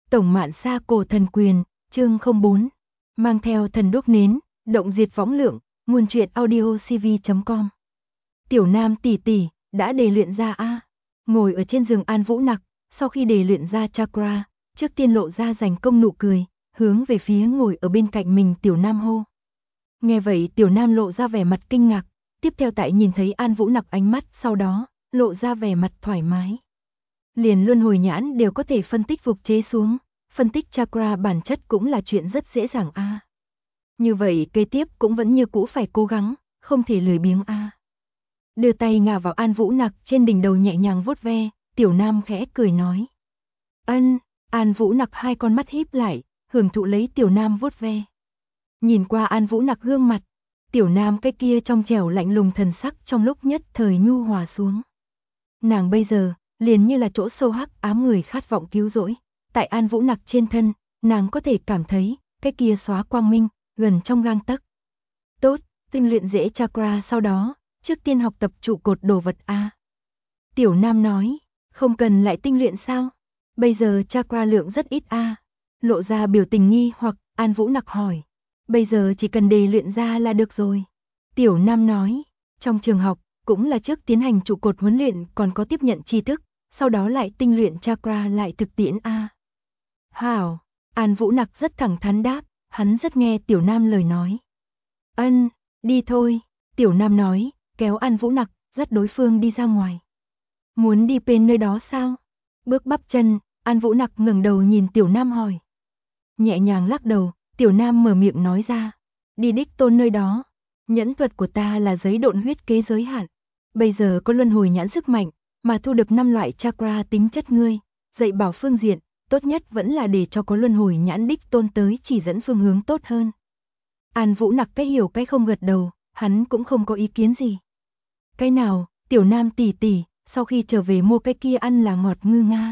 Tổng Mạn Sa Cổ Thần Quyền, chương 04. Mang theo thần đuốc nến, động diệt võng lượng, nguồn truyện audio cv.com. Tiểu Nam tỷ tỷ, đã đề luyện ra a. Ngồi ở trên giường An Vũ Nặc, sau khi đề luyện ra chakra, trước tiên lộ ra giành công nụ cười, hướng về phía ngồi ở bên cạnh mình Tiểu Nam hô. Nghe vậy Tiểu Nam lộ ra vẻ mặt kinh ngạc, tiếp theo tại nhìn thấy An Vũ Nặc ánh mắt sau đó, lộ ra vẻ mặt thoải mái. Liền luân hồi nhãn đều có thể phân tích phục chế xuống, phân tích chakra bản chất cũng là chuyện rất dễ dàng a. Như vậy kế tiếp cũng vẫn như cũ phải cố gắng, không thể lười biếng a. Đưa tay ngả vào An Vũ Nặc trên đỉnh đầu nhẹ nhàng vuốt ve, Tiểu Nam khẽ cười nói. Ân, An Vũ Nặc hai con mắt híp lại, hưởng thụ lấy Tiểu Nam vuốt ve. Nhìn qua An Vũ Nặc gương mặt, Tiểu Nam cái kia trong trẻo lạnh lùng thần sắc trong lúc nhất thời nhu hòa xuống. Nàng bây giờ, liền như là chỗ sâu hắc ám người khát vọng cứu rỗi, tại An Vũ Nặc trên thân, nàng có thể cảm thấy, cái kia xóa quang minh, gần trong gang tấc. Tốt, tinh luyện dễ chakra sau đó, trước tiên học tập trụ cột đồ vật a. Tiểu Nam nói, không cần lại tinh luyện sao? Bây giờ chakra lượng rất ít a. Lộ ra biểu tình nghi hoặc An Vũ Nặc hỏi. Bây giờ chỉ cần đề luyện ra là được rồi. Tiểu Nam nói, trong trường học, cũng là trước tiến hành trụ cột huấn luyện còn có tiếp nhận tri thức, sau đó lại tinh luyện chakra lại thực tiễn a. Hảo, An Vũ Nặc rất thẳng thắn đáp, hắn rất nghe Tiểu Nam lời nói. Ân, đi thôi, Tiểu Nam nói, kéo An Vũ Nặc, dắt đối phương đi ra ngoài. Muốn đi bên nơi đó sao? Bước bắp chân, An Vũ Nặc ngẩng đầu nhìn Tiểu Nam hỏi. Nhẹ nhàng lắc đầu, Tiểu Nam mở miệng nói ra, đi đích tôn nơi đó. Nhẫn thuật của ta là giấy độn huyết kế giới hạn. Bây giờ có luân hồi nhãn sức mạnh, mà thu được 5 loại chakra tính chất ngươi, dạy bảo phương diện, tốt nhất vẫn là để cho có luân hồi nhãn đích tôn tới chỉ dẫn phương hướng tốt hơn. An Vũ Nặc cái hiểu cái không gật đầu, hắn cũng không có ý kiến gì. Cái nào, Tiểu Nam tỷ tỷ, sau khi trở về mua cái kia ăn là ngọt ngư nga.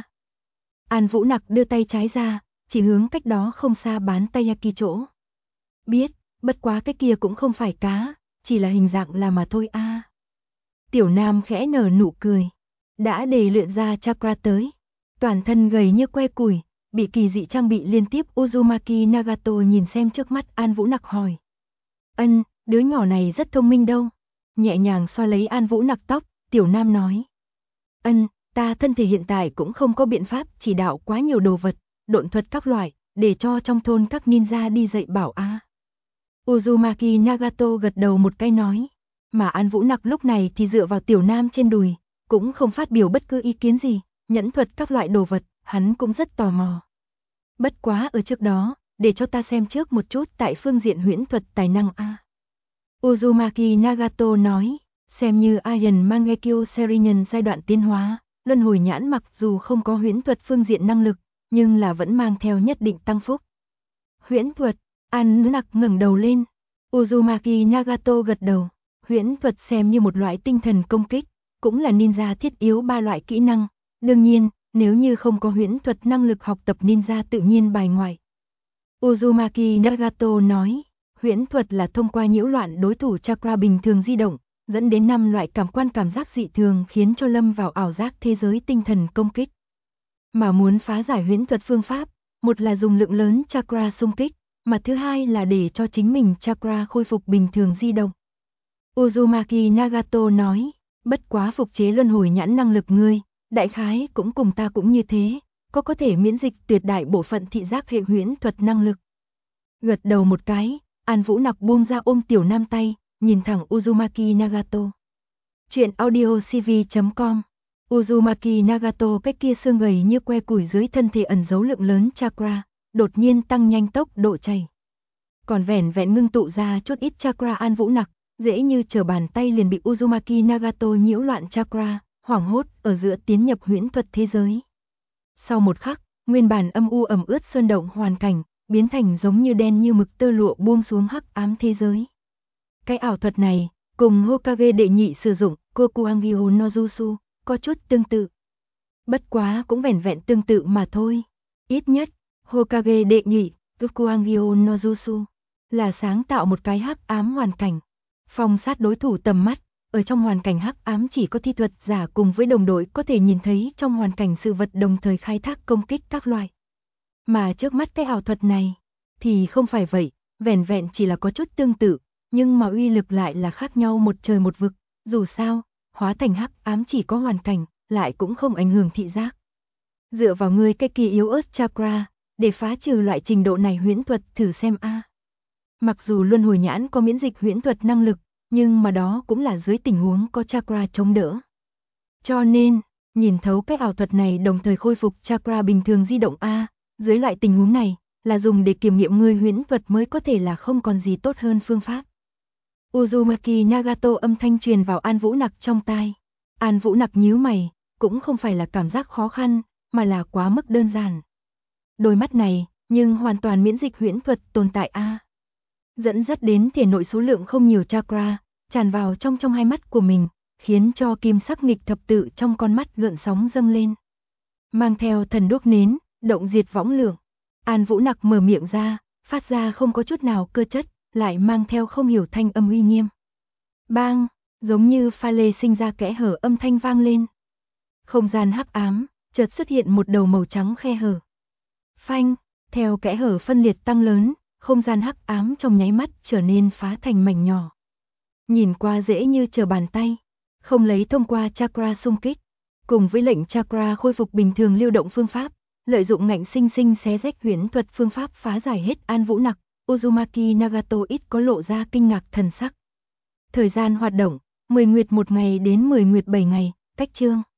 An Vũ Nặc đưa tay trái ra, chỉ hướng cách đó không xa bán taiyaki chỗ. Biết, bất quá cái kia cũng không phải cá, chỉ là hình dạng là mà thôi a. Tiểu Nam khẽ nở nụ cười, đã đề luyện ra chakra tới. Toàn thân gầy như que củi, bị kỳ dị trang bị liên tiếp Uzumaki Nagato nhìn xem trước mắt An Vũ Nặc hỏi. Ân, đứa nhỏ này rất thông minh đâu. Nhẹ nhàng xoa lấy An Vũ Nặc tóc, Tiểu Nam nói. Ân, ta thân thể hiện tại cũng không có biện pháp chỉ đạo quá nhiều đồ vật, độn thuật các loại, để cho trong thôn các ninja đi dạy bảo a. Uzumaki Nagato gật đầu một cái nói, mà An Vũ Nặc lúc này thì dựa vào Tiểu Nam trên đùi, cũng không phát biểu bất cứ ý kiến gì, nhẫn thuật các loại đồ vật, hắn cũng rất tò mò. Bất quá ở trước đó, để cho ta xem trước một chút tại phương diện huyễn thuật tài năng a. Uzumaki Nagato nói, xem như Iron Mangekyo Serinen giai đoạn tiến hóa, luân hồi nhãn mặc dù không có huyễn thuật phương diện năng lực, nhưng là vẫn mang theo nhất định tăng phúc. Huyễn thuật, An Vũ Nặc ngẩng đầu lên. Uzumaki Nagato gật đầu, huyễn thuật xem như một loại tinh thần công kích, cũng là ninja thiết yếu 3 loại kỹ năng. Đương nhiên, nếu như không có huyễn thuật năng lực học tập ninja tự nhiên bài ngoại. Uzumaki Nagato nói, huyễn thuật là thông qua nhiễu loạn đối thủ chakra bình thường di động, dẫn đến 5 loại cảm quan cảm giác dị thường khiến cho lâm vào ảo giác thế giới tinh thần công kích. Mà muốn phá giải huyễn thuật phương pháp, một là dùng lượng lớn chakra xung kích, mà thứ hai là để cho chính mình chakra khôi phục bình thường di động. Uzumaki Nagato nói, bất quá phục chế luân hồi nhãn năng lực ngươi, đại khái cũng cùng ta cũng như thế, có thể miễn dịch tuyệt đại bộ phận thị giác hệ huyễn thuật năng lực. Gật đầu một cái, An Vũ Nặc buông ra ôm Tiểu Nam tay, nhìn thẳng Uzumaki Nagato. Chuyện audio cv.com. Uzumaki Nagato cái kia xương gầy như que củi dưới thân thể ẩn giấu lượng lớn chakra, đột nhiên tăng nhanh tốc độ chảy. Còn vẻn vẹn ngưng tụ ra chút ít chakra An Vũ Nặc, dễ như trở bàn tay liền bị Uzumaki Nagato nhiễu loạn chakra, hoảng hốt ở giữa tiến nhập huyễn thuật thế giới. Sau một khắc, nguyên bản âm u ẩm ướt sơn động hoàn cảnh, biến thành giống như đen như mực tơ lụa buông xuống hắc ám thế giới. Cái ảo thuật này, cùng Hokage đệ nhị sử dụng, Kokuangyo no Jutsu, có chút tương tự. Bất quá cũng vẻn vẹn tương tự mà thôi. Ít nhất, Hokage đệ nhị, Kokuangyo no Jutsu, là sáng tạo một cái hắc ám hoàn cảnh. Phong sát đối thủ tầm mắt, ở trong hoàn cảnh hắc ám chỉ có thi thuật giả cùng với đồng đội có thể nhìn thấy trong hoàn cảnh sự vật đồng thời khai thác công kích các loại. Mà trước mắt cái ảo thuật này thì không phải vậy, vẻn vẹn chỉ là có chút tương tự, nhưng mà uy lực lại là khác nhau một trời một vực. Dù sao, hóa thành hắc ám chỉ có hoàn cảnh, lại cũng không ảnh hưởng thị giác. Dựa vào ngươi cái kỳ yếu ớt chakra, để phá trừ loại trình độ này huyễn thuật thử xem a. Mặc dù luân hồi nhãn có miễn dịch huyễn thuật năng lực, nhưng mà đó cũng là dưới tình huống có chakra chống đỡ. Cho nên, nhìn thấu cái ảo thuật này đồng thời khôi phục chakra bình thường di động a, dưới loại tình huống này, là dùng để kiểm nghiệm ngươi huyễn thuật mới có thể là không còn gì tốt hơn phương pháp. Uzumaki Nagato âm thanh truyền vào An Vũ Nặc trong tai. An Vũ Nặc nhíu mày, cũng không phải là cảm giác khó khăn, mà là quá mức đơn giản. Đôi mắt này, nhưng hoàn toàn miễn dịch huyễn thuật tồn tại a. Dẫn dắt đến thể nội số lượng không nhiều chakra, tràn vào trong hai mắt của mình, khiến cho kim sắc nghịch thập tự trong con mắt gợn sóng dâng lên. Mang theo thần đuốc nến, động diệt võng lượng. An Vũ Nặc mở miệng ra, phát ra không có chút nào cơ chất, lại mang theo không hiểu thanh âm uy nghiêm. Bang, giống như pha lê sinh ra kẽ hở âm thanh vang lên. Không gian hắc ám, chợt xuất hiện một đầu màu trắng khe hở. Phanh, theo kẽ hở phân liệt tăng lớn, không gian hắc ám trong nháy mắt trở nên phá thành mảnh nhỏ. Nhìn qua dễ như trở bàn tay, không lấy thông qua chakra xung kích, cùng với lệnh chakra khôi phục bình thường lưu động phương pháp, lợi dụng ngạnh sinh sinh xé rách huyễn thuật phương pháp phá giải hết An Vũ Nặc, Uzumaki Nagato ít có lộ ra kinh ngạc thần sắc. Thời gian hoạt động, 10 nguyệt 1 ngày đến 10 nguyệt 7 ngày, cách chương.